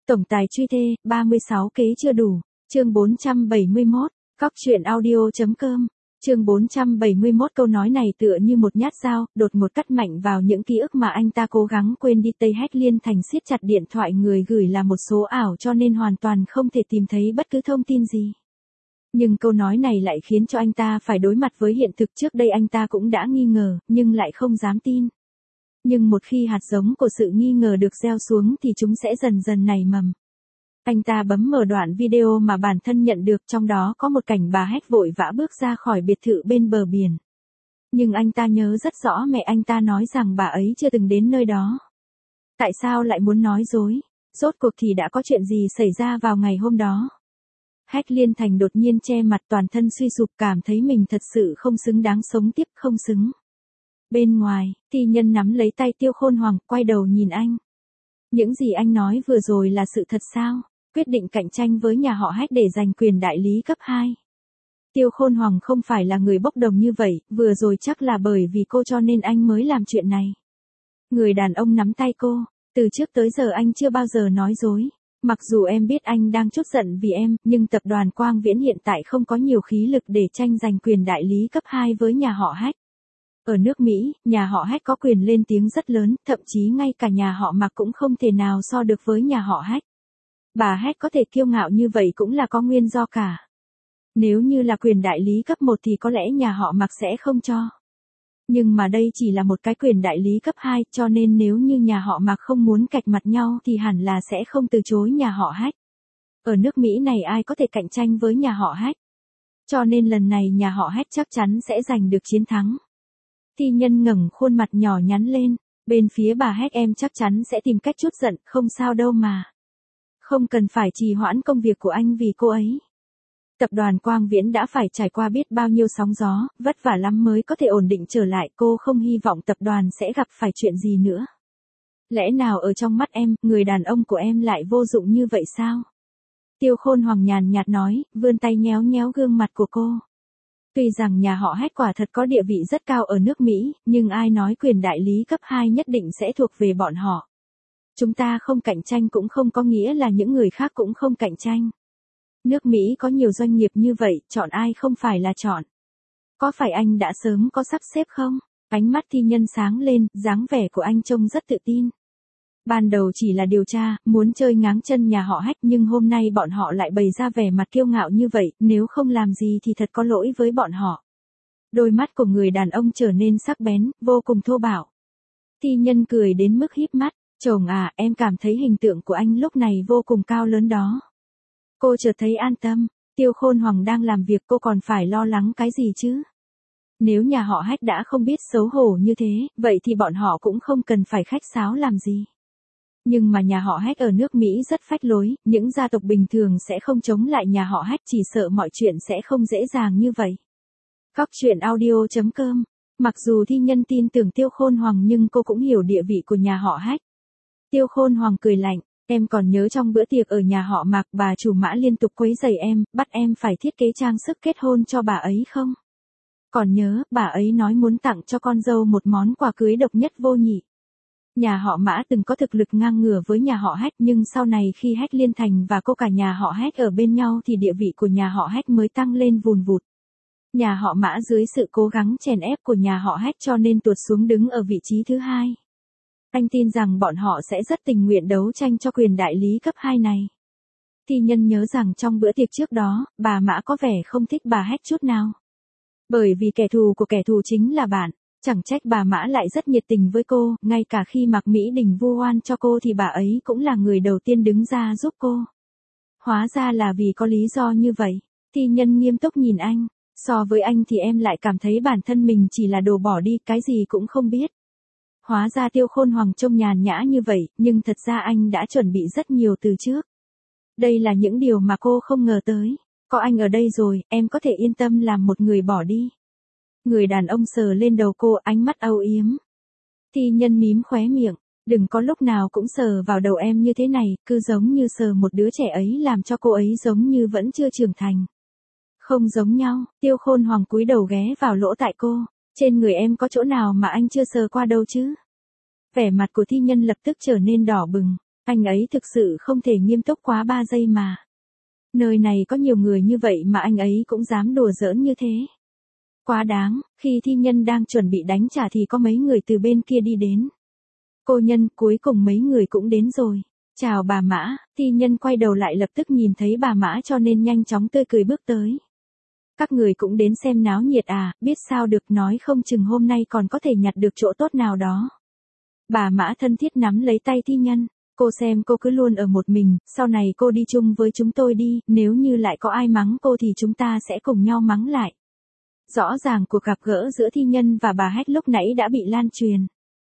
Tổng tài truy thê, 36 kế chưa đủ. Chương 471, Cóc truyện audio.com. Chương 471 câu nói này tựa như một nhát dao, đột ngột cắt mạnh vào những ký ức mà anh ta cố gắng quên đi. Tây Hách Liên Thành siết chặt điện thoại người gửi là một số ảo cho nên hoàn toàn không thể tìm thấy bất cứ thông tin gì. Nhưng câu nói này lại khiến cho anh ta phải đối mặt với hiện thực. Trước đây anh ta cũng đã nghi ngờ, nhưng lại không dám tin. Nhưng một khi hạt giống của sự nghi ngờ được gieo xuống thì chúng sẽ dần dần nảy mầm. Anh ta bấm mở đoạn video mà bản thân nhận được, trong đó có một cảnh bà Hách vội vã bước ra khỏi biệt thự bên bờ biển. Nhưng anh ta nhớ rất rõ mẹ anh ta nói rằng bà ấy chưa từng đến nơi đó. Tại sao lại muốn nói dối? Rốt cuộc thì đã có chuyện gì xảy ra vào ngày hôm đó? Hách Liên Thành đột nhiên che mặt, toàn thân suy sụp, cảm thấy mình thật sự không xứng đáng sống tiếp, không xứng. Bên ngoài, Thi Nhân nắm lấy tay Tiêu Khôn Hoàng, quay đầu nhìn anh. Những gì anh nói vừa rồi là sự thật sao? Quyết định cạnh tranh với nhà họ Hách để giành quyền đại lý cấp 2. Tiêu Khôn Hoàng không phải là người bốc đồng như vậy, vừa rồi chắc là bởi vì cô cho nên anh mới làm chuyện này. Người đàn ông nắm tay cô, từ trước tới giờ anh chưa bao giờ nói dối. Mặc dù em biết anh đang trút giận vì em, nhưng tập đoàn Quang Viễn hiện tại không có nhiều khí lực để tranh giành quyền đại lý cấp 2 với nhà họ Hách. Ở nước Mỹ, nhà họ Hách có quyền lên tiếng rất lớn, thậm chí ngay cả nhà họ Mạc cũng không thể nào so được với nhà họ Hách. Bà Hách có thể kiêu ngạo như vậy cũng là có nguyên do cả. Nếu như là quyền đại lý cấp 1 thì có lẽ nhà họ Mạc sẽ không cho. Nhưng mà đây chỉ là một cái quyền đại lý cấp 2, cho nên nếu như nhà họ Mạc không muốn cạch mặt nhau thì hẳn là sẽ không từ chối nhà họ Hách. Ở nước Mỹ này ai có thể cạnh tranh với nhà họ Hách. Cho nên lần này nhà họ Hách chắc chắn sẽ giành được chiến thắng. Thi Nhân ngẩng khuôn mặt nhỏ nhắn lên, bên phía bà Hách em chắc chắn sẽ tìm cách trút giận, không sao đâu mà. Không cần phải trì hoãn công việc của anh vì cô ấy. Tập đoàn Quang Viễn đã phải trải qua biết bao nhiêu sóng gió, vất vả lắm mới có thể ổn định trở lại, cô không hy vọng tập đoàn sẽ gặp phải chuyện gì nữa. Lẽ nào ở trong mắt em, người đàn ông của em lại vô dụng như vậy sao? Tiêu Khôn Hoàng nhàn nhạt nói, vươn tay nhéo nhéo gương mặt của cô. Tuy rằng nhà họ Hách quả thật có địa vị rất cao ở nước Mỹ, nhưng ai nói quyền đại lý cấp 2 nhất định sẽ thuộc về bọn họ. Chúng ta không cạnh tranh cũng không có nghĩa là những người khác cũng không cạnh tranh. Nước Mỹ có nhiều doanh nghiệp như vậy, chọn ai không phải là chọn. Có phải anh đã sớm có sắp xếp không? Ánh mắt Thi Nhân sáng lên, dáng vẻ của anh trông rất tự tin. Ban đầu chỉ là điều tra, muốn chơi ngáng chân nhà họ Hách, nhưng hôm nay bọn họ lại bày ra vẻ mặt kiêu ngạo như vậy, nếu không làm gì thì thật có lỗi với bọn họ. Đôi mắt của người đàn ông trở nên sắc bén, vô cùng thô bạo. Thi Nhân cười đến mức híp mắt, chồng à, em cảm thấy hình tượng của anh lúc này vô cùng cao lớn đó. Cô chợt thấy an tâm, Tiêu Khôn Hoàng đang làm việc, cô còn phải lo lắng cái gì chứ? Nếu nhà họ Hách đã không biết xấu hổ như thế, vậy thì bọn họ cũng không cần phải khách sáo làm gì. Nhưng mà nhà họ Hách ở nước Mỹ rất phách lối, những gia tộc bình thường sẽ không chống lại nhà họ Hách, chỉ sợ mọi chuyện sẽ không dễ dàng như vậy. Cóc truyện audio.com. Mặc dù Thi Nhân tin tưởng Tiêu Khôn Hoàng nhưng cô cũng hiểu địa vị của nhà họ Hách. Tiêu Khôn Hoàng cười lạnh, em còn nhớ trong bữa tiệc ở nhà họ Mạc bà chủ Mã liên tục quấy rầy em, bắt em phải thiết kế trang sức kết hôn cho bà ấy không? Còn nhớ, bà ấy nói muốn tặng cho con dâu một món quà cưới độc nhất vô nhị. Nhà họ Mã từng có thực lực ngang ngửa với nhà họ Hách, nhưng sau này khi Hách Liên Thành và cô cả nhà họ Hách ở bên nhau thì địa vị của nhà họ Hách mới tăng lên vùn vụt. Nhà họ Mã dưới sự cố gắng chèn ép của nhà họ Hách cho nên tuột xuống đứng ở vị trí thứ 2. Anh tin rằng bọn họ sẽ rất tình nguyện đấu tranh cho quyền đại lý cấp 2 này. Thi Nhân nhớ rằng trong bữa tiệc trước đó, bà Mã có vẻ không thích bà Hách chút nào. Bởi vì kẻ thù của kẻ thù chính là bạn. Chẳng trách bà Mã lại rất nhiệt tình với cô, ngay cả khi Mạc Mỹ Đình vu oan cho cô thì bà ấy cũng là người đầu tiên đứng ra giúp cô. Hóa ra là vì có lý do như vậy. Thi Nhân nghiêm túc nhìn anh, so với anh thì em lại cảm thấy bản thân mình chỉ là đồ bỏ đi, cái gì cũng không biết. Hóa ra Tiêu Khôn Hoàng trông nhàn nhã như vậy, nhưng thật ra anh đã chuẩn bị rất nhiều từ trước. Đây là những điều mà cô không ngờ tới. Có anh ở đây rồi, em có thể yên tâm làm một người bỏ đi. Người đàn ông sờ lên đầu cô, ánh mắt âu yếm. Thi Nhân mím khóe miệng, đừng có lúc nào cũng sờ vào đầu em như thế này, cứ giống như sờ một đứa trẻ ấy làm cho cô ấy giống như vẫn chưa trưởng thành. Không giống nhau, Tiêu Khôn Hoàng cúi đầu ghé vào lỗ tai cô, trên người em có chỗ nào mà anh chưa sờ qua đâu chứ? Vẻ mặt của Thi Nhân lập tức trở nên đỏ bừng, Anh ấy thực sự không thể nghiêm túc quá 3 giây mà. Nơi này có nhiều người như vậy mà anh ấy cũng dám đùa giỡn như thế. Quá đáng, khi thi nhân đang chuẩn bị đánh trả thì có mấy người từ bên kia đi đến. Cô Nhân, cuối cùng mấy người cũng đến rồi. Chào bà Mã, thi nhân quay đầu lại lập tức nhìn thấy bà Mã cho nên nhanh chóng tươi cười bước tới. Các người cũng đến xem náo nhiệt à, biết sao được, nói không chừng hôm nay còn có thể nhặt được chỗ tốt nào đó. Bà Mã thân thiết nắm lấy tay thi nhân. Cô xem cô cứ luôn ở một mình, sau này cô đi chung với chúng tôi đi, nếu như lại có ai mắng cô thì chúng ta sẽ cùng nhau mắng lại. Rõ ràng cuộc gặp gỡ giữa thi nhân và bà Hách lúc nãy đã bị lan truyền.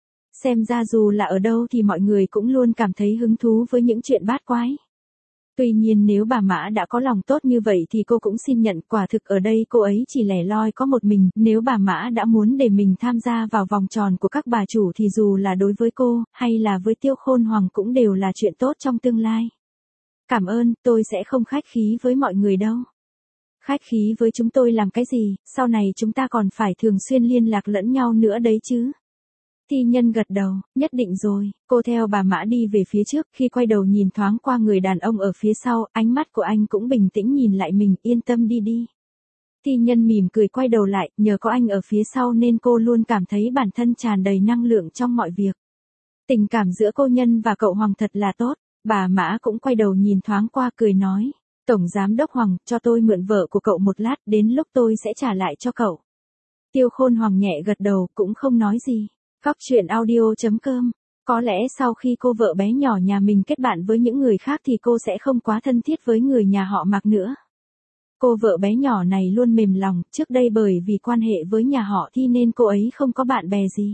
Xem ra dù là ở đâu thì mọi người cũng luôn cảm thấy hứng thú với những chuyện bát quái. Tuy nhiên nếu bà Mã đã có lòng tốt như vậy thì cô cũng xin nhận, quả thực ở đây cô ấy chỉ lẻ loi có một mình, nếu bà Mã đã muốn để mình tham gia vào vòng tròn của các bà chủ thì dù là đối với cô, hay là với Tiêu Khôn Hoàng cũng đều là chuyện tốt trong tương lai. Cảm ơn, tôi sẽ không khách khí với mọi người đâu. Khách khí với chúng tôi làm cái gì, sau này chúng ta còn phải thường xuyên liên lạc lẫn nhau nữa đấy chứ. Thi nhân gật đầu, nhất định rồi, cô theo bà Mã đi về phía trước, khi quay đầu nhìn thoáng qua người đàn ông ở phía sau, ánh mắt của anh cũng bình tĩnh nhìn lại mình, yên tâm đi đi. Thi nhân mỉm cười quay đầu lại, nhờ có anh ở phía sau nên cô luôn cảm thấy bản thân tràn đầy năng lượng trong mọi việc. Tình cảm giữa cô Nhân và cậu Hoàng thật là tốt, bà Mã cũng quay đầu nhìn thoáng qua cười nói, Tổng Giám đốc Hoàng, cho tôi mượn vợ của cậu một lát, đến lúc tôi sẽ trả lại cho cậu. Tiêu Khôn Hoàng nhẹ gật đầu, cũng không nói gì. Cóc truyện audio.com. Có lẽ sau khi cô vợ bé nhỏ nhà mình kết bạn với những người khác thì cô sẽ không quá thân thiết với người nhà họ Mạc nữa. Cô vợ bé nhỏ này luôn mềm lòng, trước đây bởi vì quan hệ với nhà họ Thi nên cô ấy không có bạn bè gì.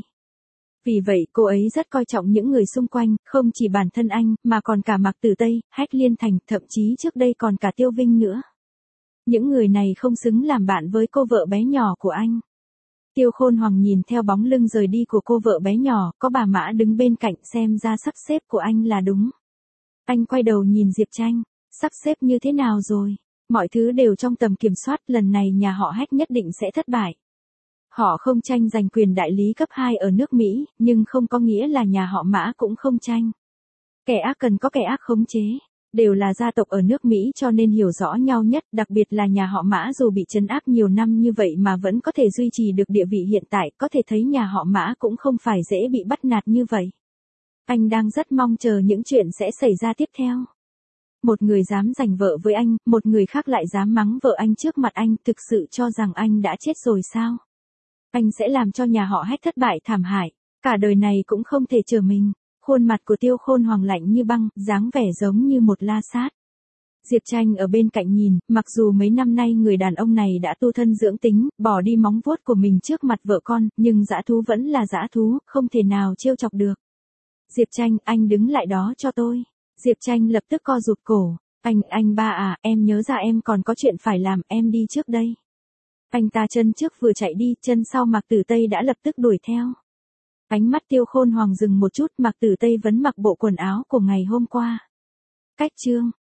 Vì vậy cô ấy rất coi trọng những người xung quanh, không chỉ bản thân anh, mà còn cả Mạc Tử Tây, Hách Liên Thành, thậm chí trước đây còn cả Tiêu Vinh nữa. Những người này không xứng làm bạn với cô vợ bé nhỏ của anh. Tiêu Khôn Hoàng nhìn theo bóng lưng rời đi của cô vợ bé nhỏ, có bà Mã đứng bên cạnh, xem ra sắp xếp của anh là đúng. Anh quay đầu nhìn Diệp Tranh, sắp xếp như thế nào rồi? Mọi thứ đều trong tầm kiểm soát, lần này nhà họ Hách nhất định sẽ thất bại. Họ không tranh giành quyền đại lý cấp 2 ở nước Mỹ, nhưng không có nghĩa là nhà họ Mã cũng không tranh. Kẻ ác cần có kẻ ác khống chế. Đều là gia tộc ở nước Mỹ cho nên hiểu rõ nhau nhất, đặc biệt là nhà họ Mã dù bị trấn áp nhiều năm như vậy mà vẫn có thể duy trì được địa vị hiện tại, có thể thấy nhà họ Mã cũng không phải dễ bị bắt nạt như vậy. Anh đang rất mong chờ những chuyện sẽ xảy ra tiếp theo. Một người dám giành vợ với anh, một người khác lại dám mắng vợ anh trước mặt anh, thực sự cho rằng anh đã chết rồi sao? Anh sẽ làm cho nhà họ Hách thất bại thảm hại, cả đời này cũng không thể chờ mình. Khuôn mặt của Tiêu Khôn Hoàng lạnh như băng, dáng vẻ giống như một la sát. Diệp Tranh ở bên cạnh nhìn, mặc dù mấy năm nay người đàn ông này đã tu thân dưỡng tính, bỏ đi móng vuốt của mình trước mặt vợ con, nhưng dã thú vẫn là dã thú, không thể nào trêu chọc được. Diệp Tranh, anh đứng lại đó cho tôi. Diệp Tranh lập tức co rụt cổ. Anh ba à, em nhớ ra em còn có chuyện phải làm, em đi trước đây. Anh ta chân trước vừa chạy đi, chân sau Mạc Tử Tây đã lập tức đuổi theo. Ánh mắt Tiêu Khôn Hoàng dừng một chút, Mạc Tử Tây vẫn mặc bộ quần áo của ngày hôm qua. Cách chương